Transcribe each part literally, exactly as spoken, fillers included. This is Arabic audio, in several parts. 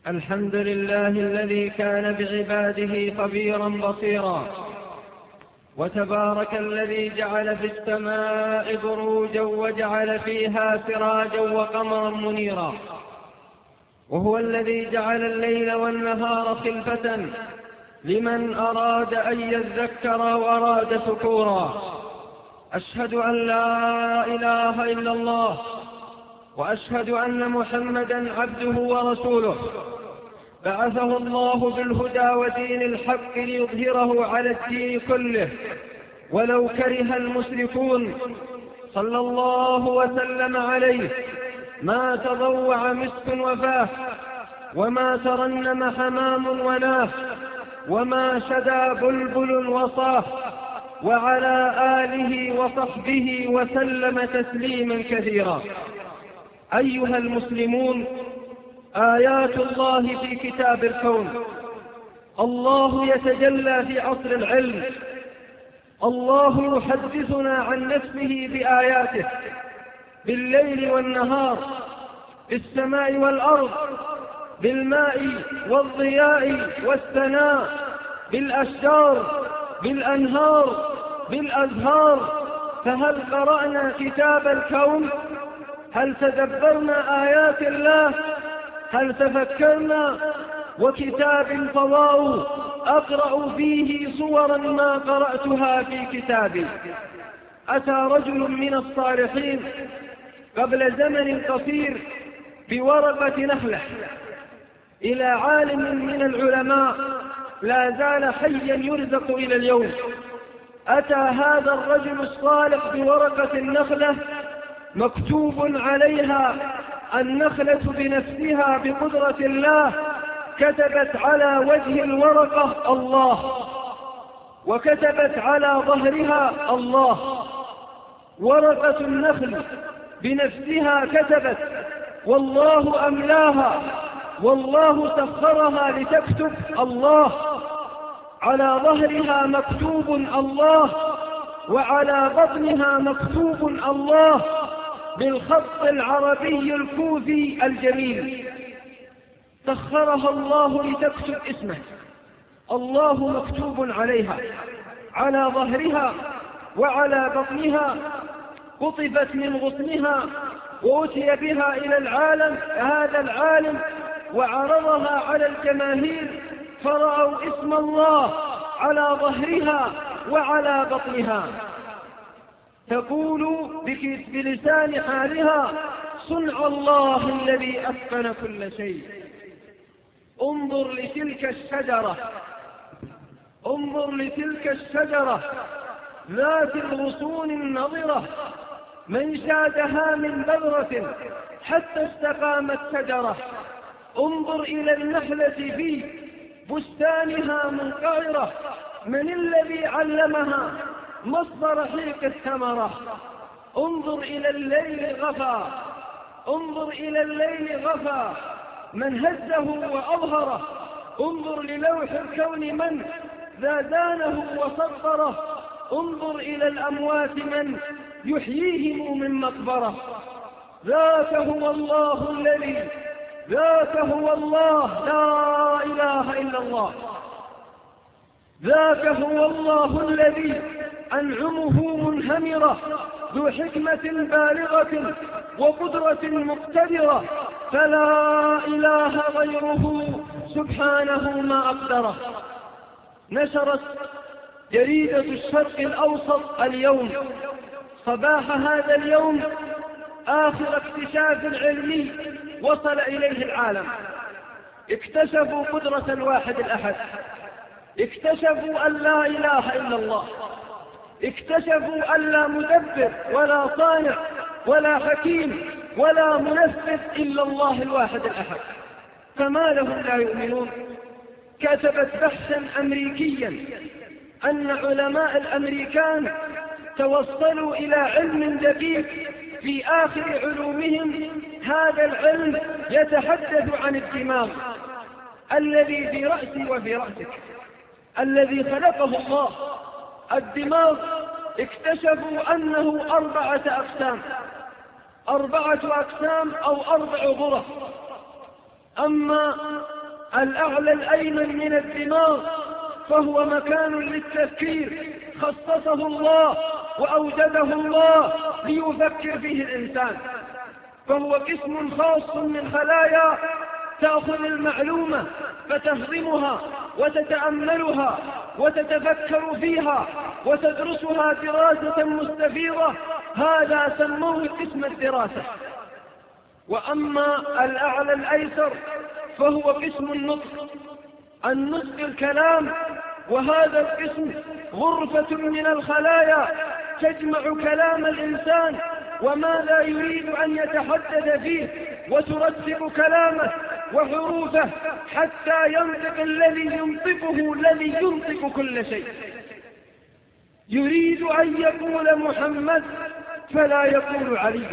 الحمد لله الذي كان بعباده خبيرا بصيرا، وتبارك الذي جعل في السماء بروجا وجعل فيها سراجا وقمرا منيرا، وهو الذي جعل الليل والنهار خلفة لمن أراد أن يذكر وأراد شكورا. أشهد أن لا إله إلا الله، وأشهد أن محمدا عبده ورسوله، بعثه الله بالهدى ودين الحق ليظهره على الدين كله ولو كره المشركون. صلى الله وسلم عليه، ما تضوع مسك وفاه، وما ترنم حمام وناه، وما شدى بلبل وصاه، وعلى آله وصحبه وسلم تسليما كثيرا. أيها المسلمون، آيات الله في كتاب الكون. الله يتجلى في عصر العلم، الله يحدثنا عن نفسه بآياته بالليل والنهار، بالسماء والأرض، بالماء والضياء والسناء، بالأشجار، بالأنهار، بالأزهار. فهل قرأنا كتاب الكون؟ هل تدبرنا آيات الله؟ هل تفكرنا؟ وكتاب فضاء أقرأ فيه صورا ما قرأتها في كتابي. أتى رجل من الصالحين قبل زمن قصير بورقة نخلة إلى عالم من العلماء لا زال حيا يرزق إلى اليوم. أتى هذا الرجل الصالح بورقة النخلة مكتوب عليها النخلة بنفسها بقدرة الله، كتبت على وجه الورقة الله، وكتبت على ظهرها الله. ورقة النخل بنفسها كتبت، والله أملاها، والله سخرها لتكتب الله. على ظهرها مكتوب الله، وعلى بطنها مكتوب الله بالخط العربي الكوفي الجميل. سخرها الله لتكتب اسمه، الله مكتوب عليها، على ظهرها وعلى بطنها. قطفت من غصنها وأتي بها إلى العالم هذا العالم وعرضها على الجماهير، فرأوا اسم الله على ظهرها وعلى بطنها. تقول بلسان حالها: صنع الله الذي أتقن كل شيء. انظر لتلك الشجرة، انظر لتلك الشجرة ذات الغصون النضرة، من شادها من بذرة حتى استقامت شجرة. انظر إلى النخلة في بستانها منقعرة، من الذي علمها مصدر حيق الثمرة. انظر إلى الليل غفا، انظر إلى الليل غفا، من هزه وأظهره. انظر للوح الكون من زادانه وصغره. انظر إلى الأموات من يحييهم من مقبرة. ذاك هو الله الذي، ذاك هو الله، لا إله إلا الله. ذاك هو الله الذي أنعمه منهمرة، ذو حكمة بالغة وقدرة مقتدرة، فلا إله غيره سبحانه ما أقدره. نشرت جريدة الشرق الأوسط اليوم صباح هذا اليوم آخر اكتشاف علمي وصل إليه العالم. اكتشفوا قدرة الواحد الأحد، اكتشفوا أن لا إله إلا الله، اكتشفوا أن لا مدبر ولا صانع ولا حكيم ولا منفذ إلا الله الواحد الأحد. فما لهم لا يؤمنون؟ كتبت بحثا أمريكيا أن علماء الأمريكان توصلوا إلى علم دقيق في آخر علومهم. هذا العلم يتحدث عن الدماغ الذي في رأسي وفي رأسك، الذي خلقه الله. الدماغ اكتشفوا أنه أربعة أقسام، أربعة أقسام أو أربع غرف. أما الأعلى الأيمن من الدماغ، فهو مكان للتفكير خصصه الله وأوجده الله ليفكر فيه الإنسان، فهو قسم خاص من خلايا تأخذ المعلومة فتهضمها وتتأملها وتتفكر فيها وتدرسها دراسة مستفيضة، هذا سموه قسم الدراسة. وأما الأعلى الأيسر فهو قسم النطق، النطق الكلام، وهذا القسم غرفة من الخلايا تجمع كلام الإنسان وماذا يريد أن يتحدث فيه وترتب كلامه وحروفه حتى ينطق الذي ينطقه الذي ينطق كل شيء. يريد أن يقول محمد فلا يقول علي،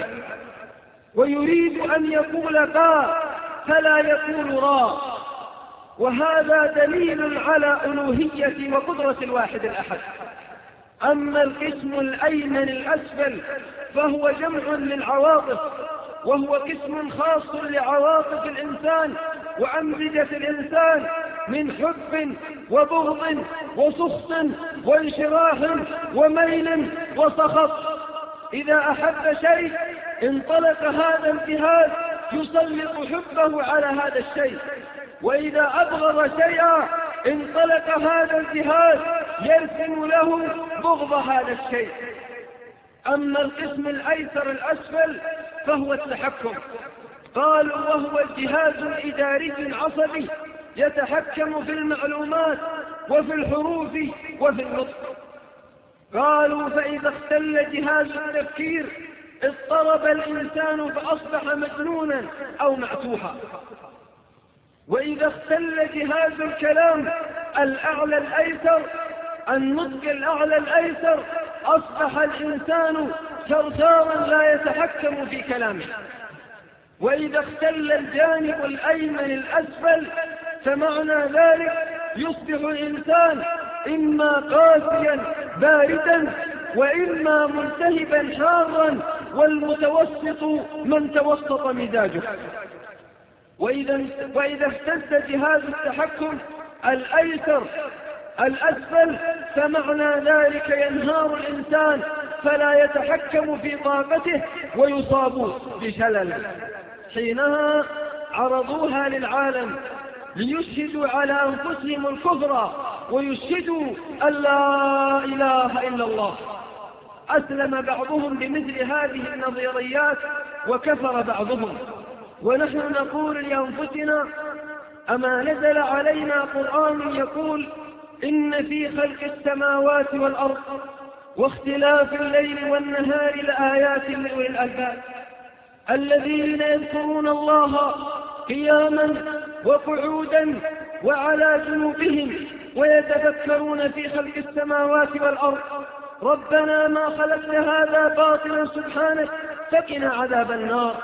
ويريد أن يقول باء فلا يقول راء، وهذا دليل على ألوهية وقدرة الواحد الأحد. أما القسم الأيمن الأسفل فهو جمع للعواطف، وهو قسم خاص لعواطف الإنسان وأمزجة الإنسان من حب وبغض وسخط وانشراح وميل وسخط. إذا أحب شيء انطلق هذا الجهاز يسلط حبه على هذا الشيء، وإذا أبغض شيئا انطلق هذا الجهاز يرسم له بغض هذا الشيء. أما القسم الأيسر الأسفل فهو التحكم، قالوا وهو الجهاز الإداري العصبي يتحكم في المعلومات وفي الحروف وفي النطق. قالوا فإذا اختل جهاز التفكير اضطرب الإنسان فأصبح مجنونا أو معتوها. وإذا اختل جهاز الكلام الأعلى الأيسر، النطق الأعلى الأيسر، أصبح الإنسان ثرثارا لا يتحكم في كلامه. وإذا اختل الجانب الأيمن الأسفل فمعنى ذلك يصبح الإنسان إما قاسيا باردا وإما ملتهبا حارا، والمتوسط من توسط مزاجه. وإذا, وإذا اهتز جهاز التحكم الأيسر الأسفل فمعنى ذلك ينهار الإنسان فلا يتحكم في طاقته ويصاب بشلل. حينها عرضوها للعالم ليشهدوا على أنفسهم الكفر ويشهدوا أن لا إله إلا الله. أسلم بعضهم بمثل هذه النظريات وكفر بعضهم. ونحن نقول لأنفسنا أما نزل علينا قرآن يقول إن في خلق السماوات والأرض واختلاف الليل والنهار لآيات لأولي الألباب الذين يذكرون الله قياما وقعودا وعلى جنوبهم ويتفكرون في خلق السماوات والأرض ربنا ما خلقت هذا باطلا سبحانك فقنا عذاب النار.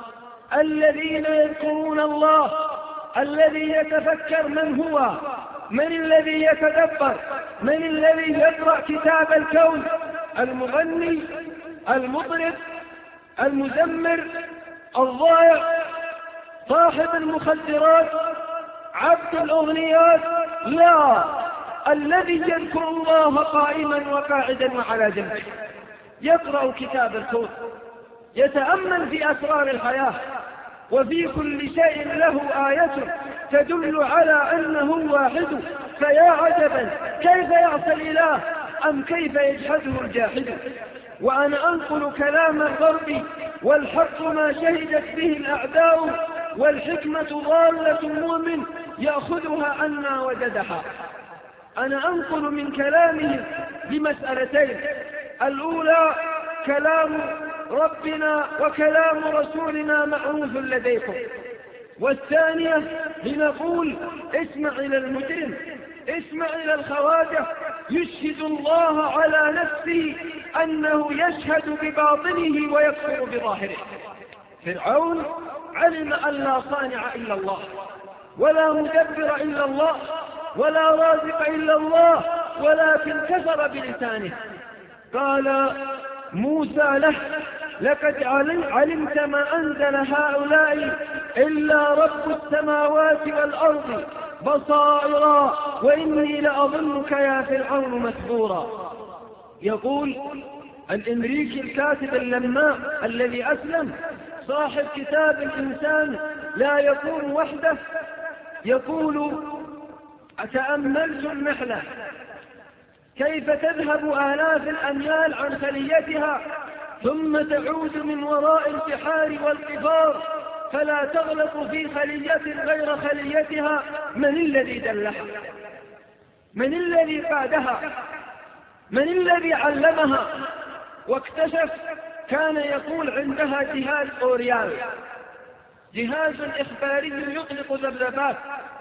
الذين يذكرون الله، الذي يتفكر من هو، من الذي يتدبر، من الذي يقرأ كتاب الكون، المغني، المطرب، المزمر، الضائع، صاحب المخدرات، عبد الأغنيات؟ لا، الذي يذكر الله قائما وقاعدا وعلى جنبه، يقرأ كتاب الكون، يتأمل في أسرار الحياة، وفي كل شيء له آية تدل على أنه واحد، فيا عجبا كيف يعصى الإله أم كيف يجحده الجاحد. وأنا أنقل كلام الغرب والحق ما شهدت به الأعداء، والحكمة ضالة المؤمن يأخذها عنا وجدها. أنا أنقل من كلامه بمسألتين: الأولى كلام ربنا وكلام رسولنا معروف لديكم، والثانية لنقول اسمع إلى المجرم، اسمع إلى الخواجة يشهد الله على نفسه أنه يشهد بباطنه ويكفر بظاهره. فرعون علم أن لا صانع إلا الله، ولا مدبر إلا الله، ولا رازق إلا الله، ولكن كفر بلسانه. قال موسى له: لقد علمت ما أنزل هؤلاء إلا رب السماوات والأرض بصائرا وإني لأظنك يا فرعون مثبورا. يقول الإمريكي الكاتب اللماء الذي أسلم صاحب كتاب الإنسان لا يكون وحده، يقول: أتأملت النحلة كيف تذهب آلاف الأميال عن خليتها ثم تعود من وراء البحار والقفار فلا تغلط في خلية غير خليتها. من الذي دلها؟ من الذي قادها؟ من الذي علمها؟ واكتشف، كان يقول عندها جهاز أوريال، جهاز إخباري يطلق ذبذبات،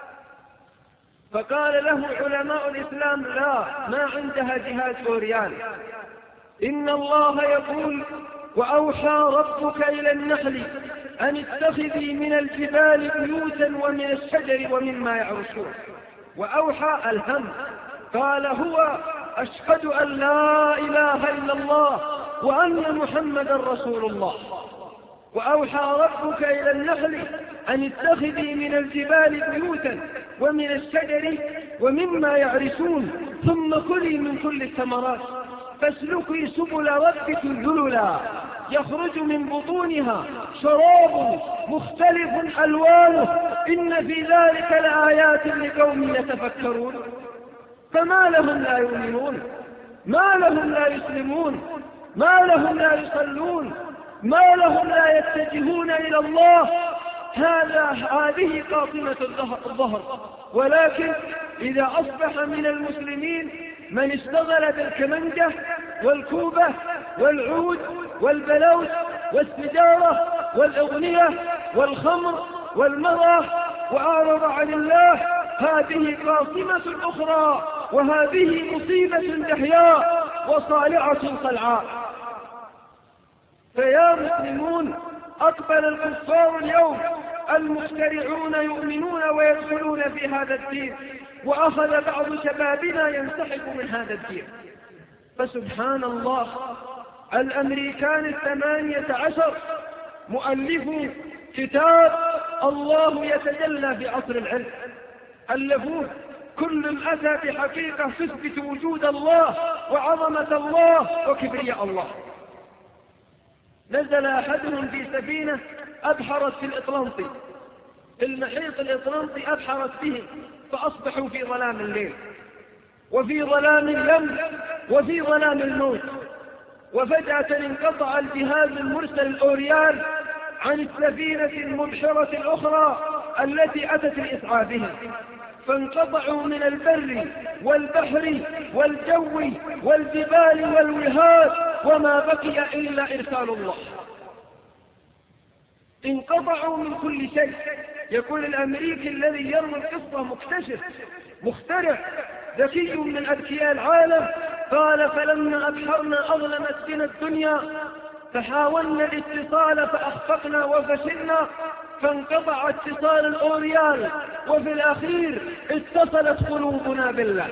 فقال له علماء الإسلام: لا، ما عندها جهاز أوريال. إن الله يقول: وأوحى ربك إلى النحل أن اتخذي من الجبال بيوتا ومن الشجر ومما يعرشون. وأوحى الهم، قال هو: أشهد أن لا إله إلا الله وأن محمدا رسول الله. وأوحى ربك إلى النحل أن اتخذي من الجبال بيوتا ومن الشجر ومما يعرشون ثم كلي من كل الثمرات فاسلكي سبل ربك ذللا يخرج من بطونها شراب مختلف ألوانه إن في ذلك لآيات لقوم يتفكرون. فما لهم لا يؤمنون؟ ما لهم لا يسلمون؟ ما لهم لا يصلون؟ ما لهم لا يتجهون إلى الله؟ هذا هذه قاطمة الظهر. ولكن إذا أصبح من المسلمين من اشتغل بالكمنجة والكوبة والعود والبلوت والسجارة والأغنية والخمر والمرأة وأعرض عن الله، هذه قاطمة أخرى، وهذه مصيبة دحياء وصالعة صلعاء. فيا مسلمون، أقبل الكفار اليوم المخترعون يؤمنون ويدخلون في هذا الدين، وأخذ بعض شبابنا ينسحب من هذا الدين. فسبحان الله، الأمريكان الثمانية عشر مؤلفوا كتاب الله يتجلى في عصر العلم، ألفوه كل أتى بحقيقة تثبت وجود الله وعظمة الله وكبرياء الله. نزل أحدهم في سفينة أبحرت في الأطلنطي، في المحيط الأطلنطي أبحرت به، فأصبحوا في ظلام الليل وفي ظلام اليم وفي ظلام الموت. وفجأة انقطع الجهاز المرسل الأوريال عن السفينة المبحرة الأخرى التي أتت لإسعافهم، فانقطعوا من البر والبحر والجو والجبال والوهاد، وما بقي إلا إرسال الله. انقطعوا من كل شيء. يقول الأمريكي الذي يروي القصة مكتشف مخترع ذكي من أذكياء العالم، قال: فلما أبحرنا أظلمت بنا الدنيا فحاولنا الاتصال فأخفقنا وفشلنا، فانقطع اتصال الأوريال، وفي الأخير اتصلت قلوبنا بالله.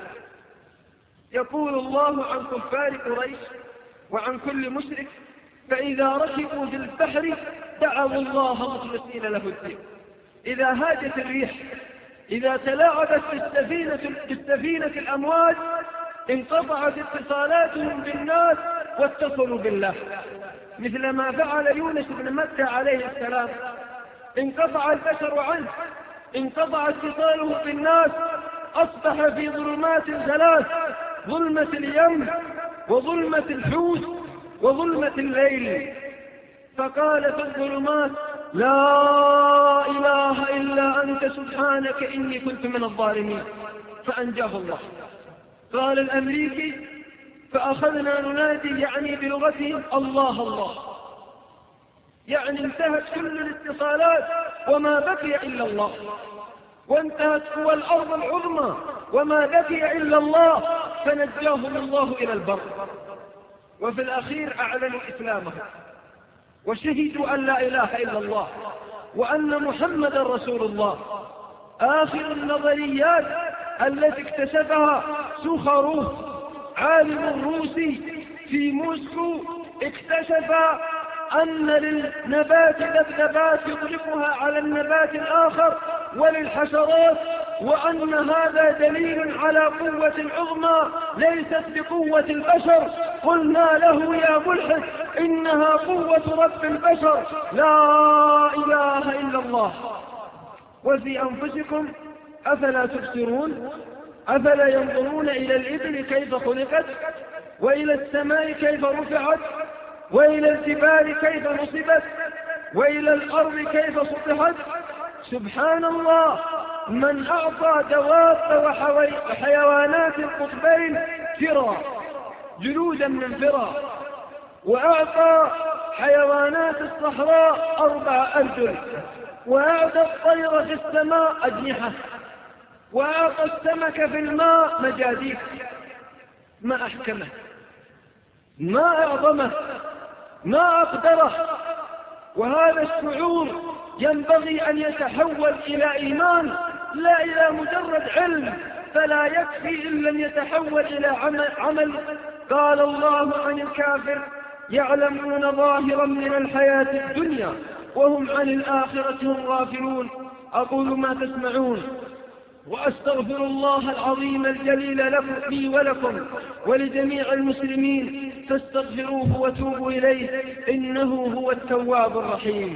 يقول الله عن كفار قريش وعن كل مشرك: فإذا ركبوا في البحر دعوا الله مخلصين له الدين. إذا هاجت الريح، إذا تلاعبت بالسفينة, بالسفينة الأمواج، انقطعت اتصالاتهم بالناس واتصلوا بالله، مثل ما فعل يونس بن متى عليه السلام. انقطع البشر عنه، انقطع اتصاله بالناس، أصبح في ظلمات ثلاث: ظلمة اليم وظلمة الحوت وظلمة الليل. فقال في الظلمات: لا إله إلا أنت سبحانك إني كنت من الظالمين، فأنجاه الله. قال الأمريكي: فأخذنا ننادي، يعني بلغتهم: الله الله، يعني انتهت كل الاتصالات وما بقي إلا الله، وانتهت قوى الأرض العظمى وما بقي إلا الله، فنجاهم الله إلى البر. وفي الأخير أعلنوا إسلامهم وشهدوا أن لا إله إلا الله وأن محمد رسول الله. آخر النظريات التي اكتشفها سوخاروف عالم روسي في موسكو، اكتشف أن للنبات ذبذبات يطلقها على النبات الآخر وللحشرات، وأن هذا دليل على قوة عظمى ليست بقوة البشر. قلنا له يا ملحد إنها قوة رب البشر لا إله إلا الله. وفي أنفسكم أفلا تبصرون؟ أفلا ينظرون إلى الإبل كيف خلقت، وإلى السماء كيف رفعت، وإلى الجبال كيف نصبت، وإلى الأرض كيف سطحت؟ سبحان الله، من أعطى دواب وحيوانات القطبين فرا، جلودا من فرا، وأعطى حيوانات الصحراء أربع أرجل، وأعطى الطير في السماء أجنحة، وأعطى السمك في الماء مجاديف. ما أحكمه، ما أعظمه، ما أقدره. وهذا الشعور ينبغي أن يتحول إلى إيمان لا إلى مجرد علم، فلا يكفي إن لم يتحول إلى عمل. قال الله عن الكافر يعلمون ظاهرا من الحياة الدنيا وهم عن الآخرة هم غافلون. أقول ما تسمعون وأستغفر الله العظيم الجليل لكم لي ولكم ولجميع المسلمين، فاستغفروه وتوبوا إليه إنه هو التواب الرحيم.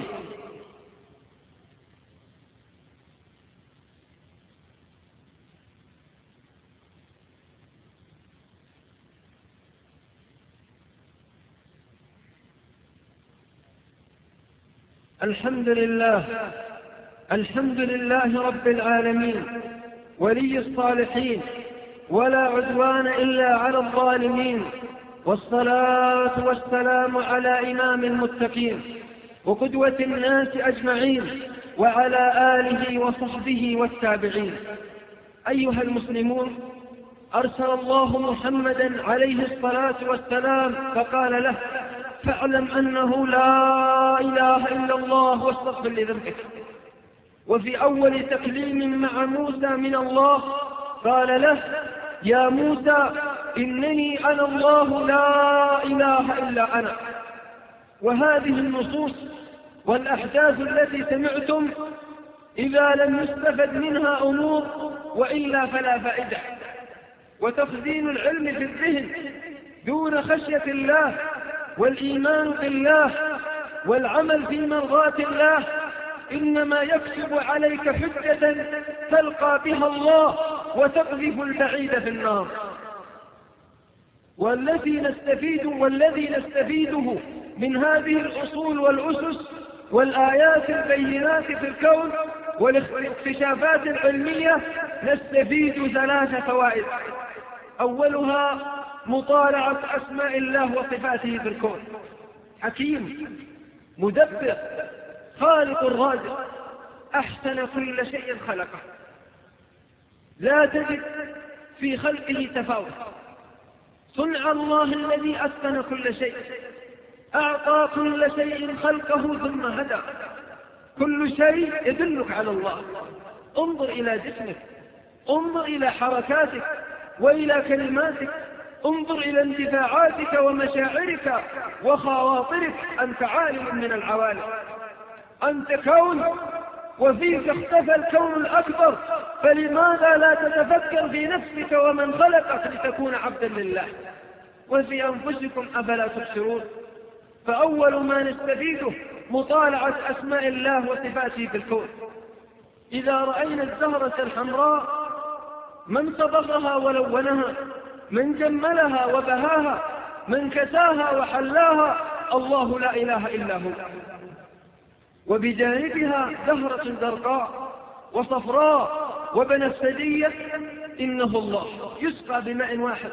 الحمد لله، الحمد لله رب العالمين ولي الصالحين، ولا عدوان إلا على الظالمين، والصلاة والسلام على إمام المتقين وقدوة الناس أجمعين، وعلى آله وصحبه والتابعين. أيها المسلمون، أرسل الله محمدا عليه الصلاة والسلام فقال له: فاعلم أنه لا إله إلا الله واستغفر لذنبك. وفي أول تكليم مع موسى من الله قال له: يا موسى إنني أنا الله لا إله إلا أنا. وهذه النصوص والأحداث التي سمعتم إذا لم يستفد منها أمور وإلا فلا فائدة. وتخزين العلم في الذهن دون خشية الله والإيمان بالله والعمل في مرضاة الله إنما يكسب عليك حجة تلقى بها الله وتقذف البعيد في النار. والذي نستفيد والذي نستفيده من هذه الأصول والأسس والآيات البينات في الكون والاكتشافات العلمية نستفيد ثلاث فوائد. أولها مطالعة أسماء الله وصفاته في الكون. حكيم، مدبر، خالق الرازق، أحسن كل شيء خلقه، لا تجد في خلقه تفاوت. صنع الله الذي أتقن كل شيء، أعطى كل شيء خلقه ثم هدى. كل شيء يدلك على الله. انظر إلى جسمك، انظر إلى حركاتك وإلى كلماتك، انظر إلى اندفاعاتك ومشاعرك وخواطرك. أنت عالم من العوالم، أنت كون وفيك اختفى الكون الأكبر، فلماذا لا تتفكر في نفسك ومن خلقك لتكون عبدا لله؟ وفي أنفسكم أفلا تبصرون؟ فأول ما نستفيده مطالعة أسماء الله وصفاته في الكون. إذا رأينا الزهرة الحمراء من صبغها ولونها، من جملها وبهاها، من كساها وحلاها، الله لا إله إلا هو. وبجانبها زهرة زرقاء وصفراء وبنفسجية، إنه الله يسقى بماء واحد.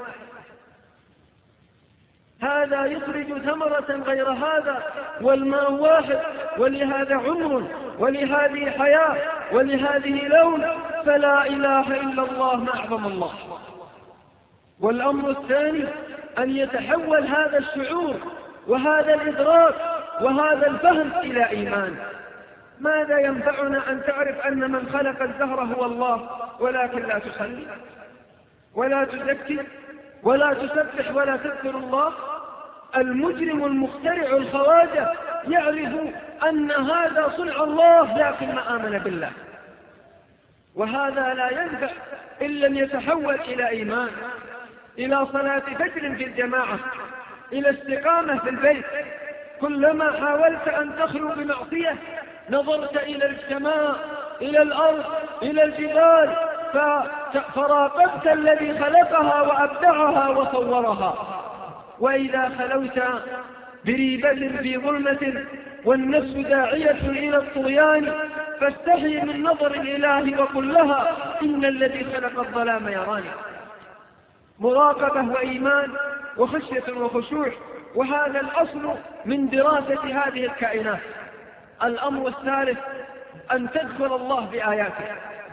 هذا يخرج ثمرة غير هذا، والماء واحد، ولهذا عمر، ولهذه حياة، ولهذه لون. فلا إله إلا الله، ما أعظم الله. والأمر الثاني أن يتحول هذا الشعور وهذا الإدراك وهذا الفهم إلى إيمان. ماذا ينفعنا أن تعرف أن من خلق الزهر هو الله ولكن لا تصلي ولا تزكي ولا تسبح ولا تذكر الله؟ المجرم المخترع الخواجة يعرف أن هذا صنع الله لكن ما آمن بالله، وهذا لا ينفع إن لم يتحول إلى إيمان، إلى صلاة فجر في الجماعة، إلى استقامة في البيت. كلما حاولت أن تخلو بمعصية نظرت إلى السماء، إلى الأرض، إلى الجبال، فراقبت الذي خلقها وأبدعها وصورها. وإذا خلوت بريبة في ظلمة والنفس داعية إلى الطغيان فاستحي من نظر الإله وقل لها إن الذي خلق الظلام يراني. مراقبة وإيمان وخشية وخشوع، وهذا الأصل من دراسة هذه الكائنات. الأمر الثالث أن تذكر الله بآياته.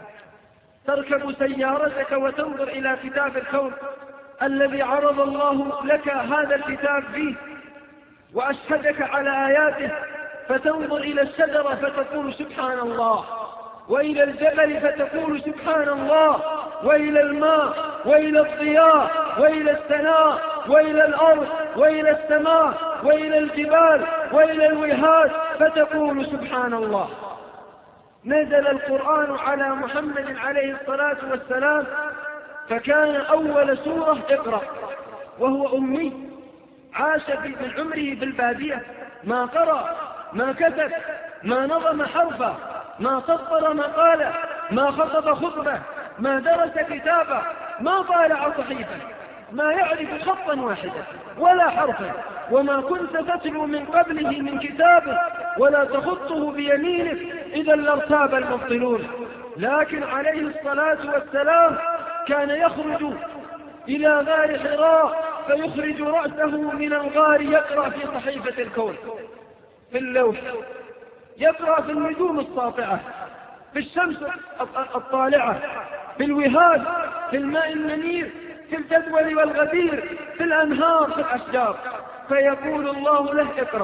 تركب سيارتك وتنظر إلى كتاب الكون الذي عرض الله لك هذا الكتاب فيه وأشهدك على آياته، فتنظر إلى الشجرة فتقول سبحان الله، وإلى الجبل فتقول سبحان الله، وإلى الماء، وإلى الضياء، وإلى السماء، وإلى الأرض، وإلى السماء، وإلى الجبال، وإلى الوهاد فتقول سبحان الله. نزل القرآن على محمد عليه الصلاة والسلام فكان أول سورة اقرأ، وهو أمي عاش من عمره بالبادية، ما قرأ، ما كتب، ما نظم حرفا، ما سطر مقالة، ما خطب خطبة، ما درس كتابة، ما طالع صحيفة، ما يعرف خطا واحدا ولا حرفا، وما كنت تتلو من قبله من كتابه ولا تخطه بيمينك إذا لارتاب المبطلون. لكن عليه الصلاة والسلام كان يخرج إلى غار حراء فيخرج رأسه من الغار يقرأ في صحيفة الكون، في اللوح، يقرأ في النجوم الساطعة، في الشمس الطالعة، في الوهاد، في الماء المنير، في الجدول والغدير، في الأنهار، في الأشجار، فيقول الله له اقرأ.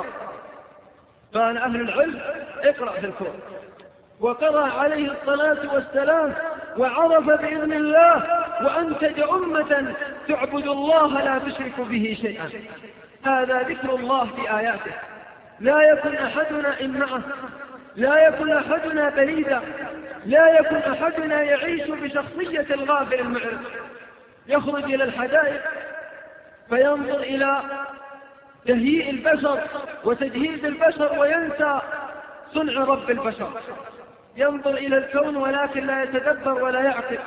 قال أهل العلم اقرأ في الكون. وقرأ عليه الصلاة والسلام وعرف بإذن الله وأنتج أمة تعبد الله لا تشرك به شيئا. هذا ذكر الله في آياته. لا يكن أحدنا إمعه، لا يكن أحدنا بريدا، لا يكن أحدنا يعيش بشخصية الغافل المعرض، يخرج إلى الحدائق فينظر إلى تهيئ البشر وتجهيز البشر وينسى صنع رب البشر، ينظر إلى الكون ولكن لا يتدبر ولا يعقل،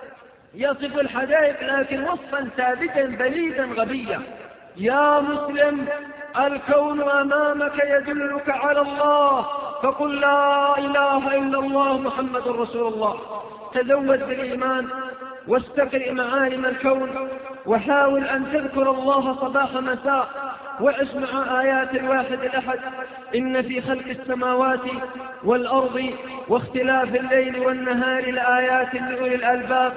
يصف الحدائق لكن وصفا ثابتا بليدا غبيا. يا مسلم، الكون أمامك يدلك على الله، فقل لا إله إلا الله محمد رسول الله. تزود بالإيمان واستقرئ معالم الكون، وحاول أن تذكر الله صباح مساء، وعش مع آيات الواحد الأحد. إن في خلق السماوات والأرض واختلاف الليل والنهار لآيات لأولي الألباب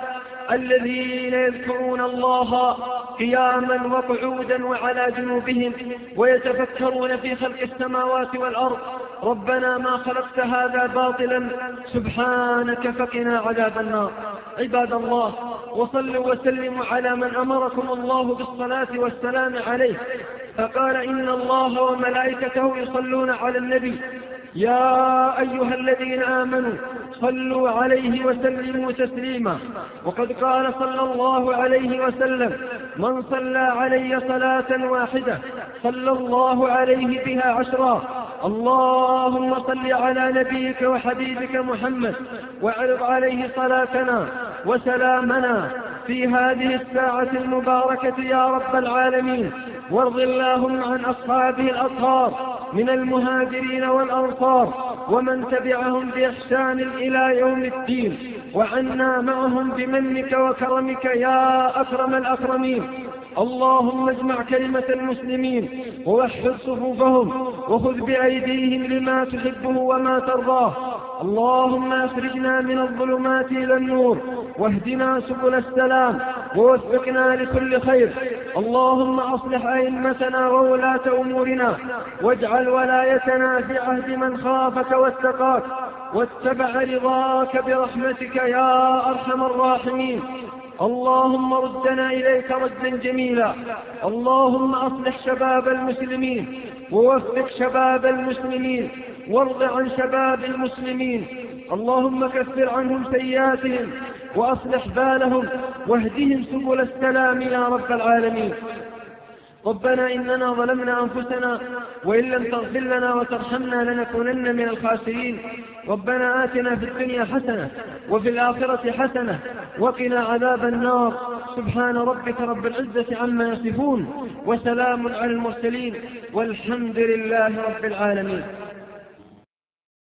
الذين يذكرون الله قياما وقعودا وعلى جنوبهم ويتفكرون في خلق السماوات والأرض ربنا ما خلقت هذا باطلا سبحانك فقنا عذاب النار. عباد الله، وصلوا وسلموا على من أمركم الله بالصلاة والسلام عليه، فقال إن الله وملائكته يصلون على النبي يا أيها الذين آمنوا صلوا عليه وسلموا تسليما. وقد قال صلى الله عليه وسلم من صلى علي صلاة واحدة صلى الله عليه بها عشرا. اللهم صل على نبيك وحبيبك محمد واعرض عليه صلاتنا وسلامنا في هذه الساعة المباركة يا رب العالمين. وارض اللهم عن أصحابه الأطهار من المهاجرين والأنصار ومن تبعهم بإحسان إلى يوم الدين، وعنا معهم بمنك وكرمك يا أكرم الأكرمين. اللهم اجمع كلمة المسلمين ووحد صفوفهم وخذ بأيديهم لما تحبه وما ترضاه. اللهم أخرجنا من الظلمات إلى النور واهدنا سبل السلام ووفقنا لكل خير. اللهم أصلح أئمتنا وولاة أمورنا واجعل ولايتنا في عهد من خافك واتقاك واتبع رضاك برحمتك يا أرحم الراحمين. اللهم ردنا إليك ردا جميلا. اللهم أصلح شباب المسلمين ووفق شباب المسلمين وارض عن شباب المسلمين. اللهم كفر عنهم سيئاتهم وأصلح بالهم واهدهم سبل السلام يا رب العالمين. ربنا إننا ظلمنا أنفسنا وإن لم تغفر لنا وترحمنا لنكونن من الخاسرين. ربنا آتنا في الدنيا حسنة وفي الآخرة حسنة وقنا عذاب النار. سبحان ربك رب العزة عما يصفون وسلام على المرسلين والحمد لله رب العالمين.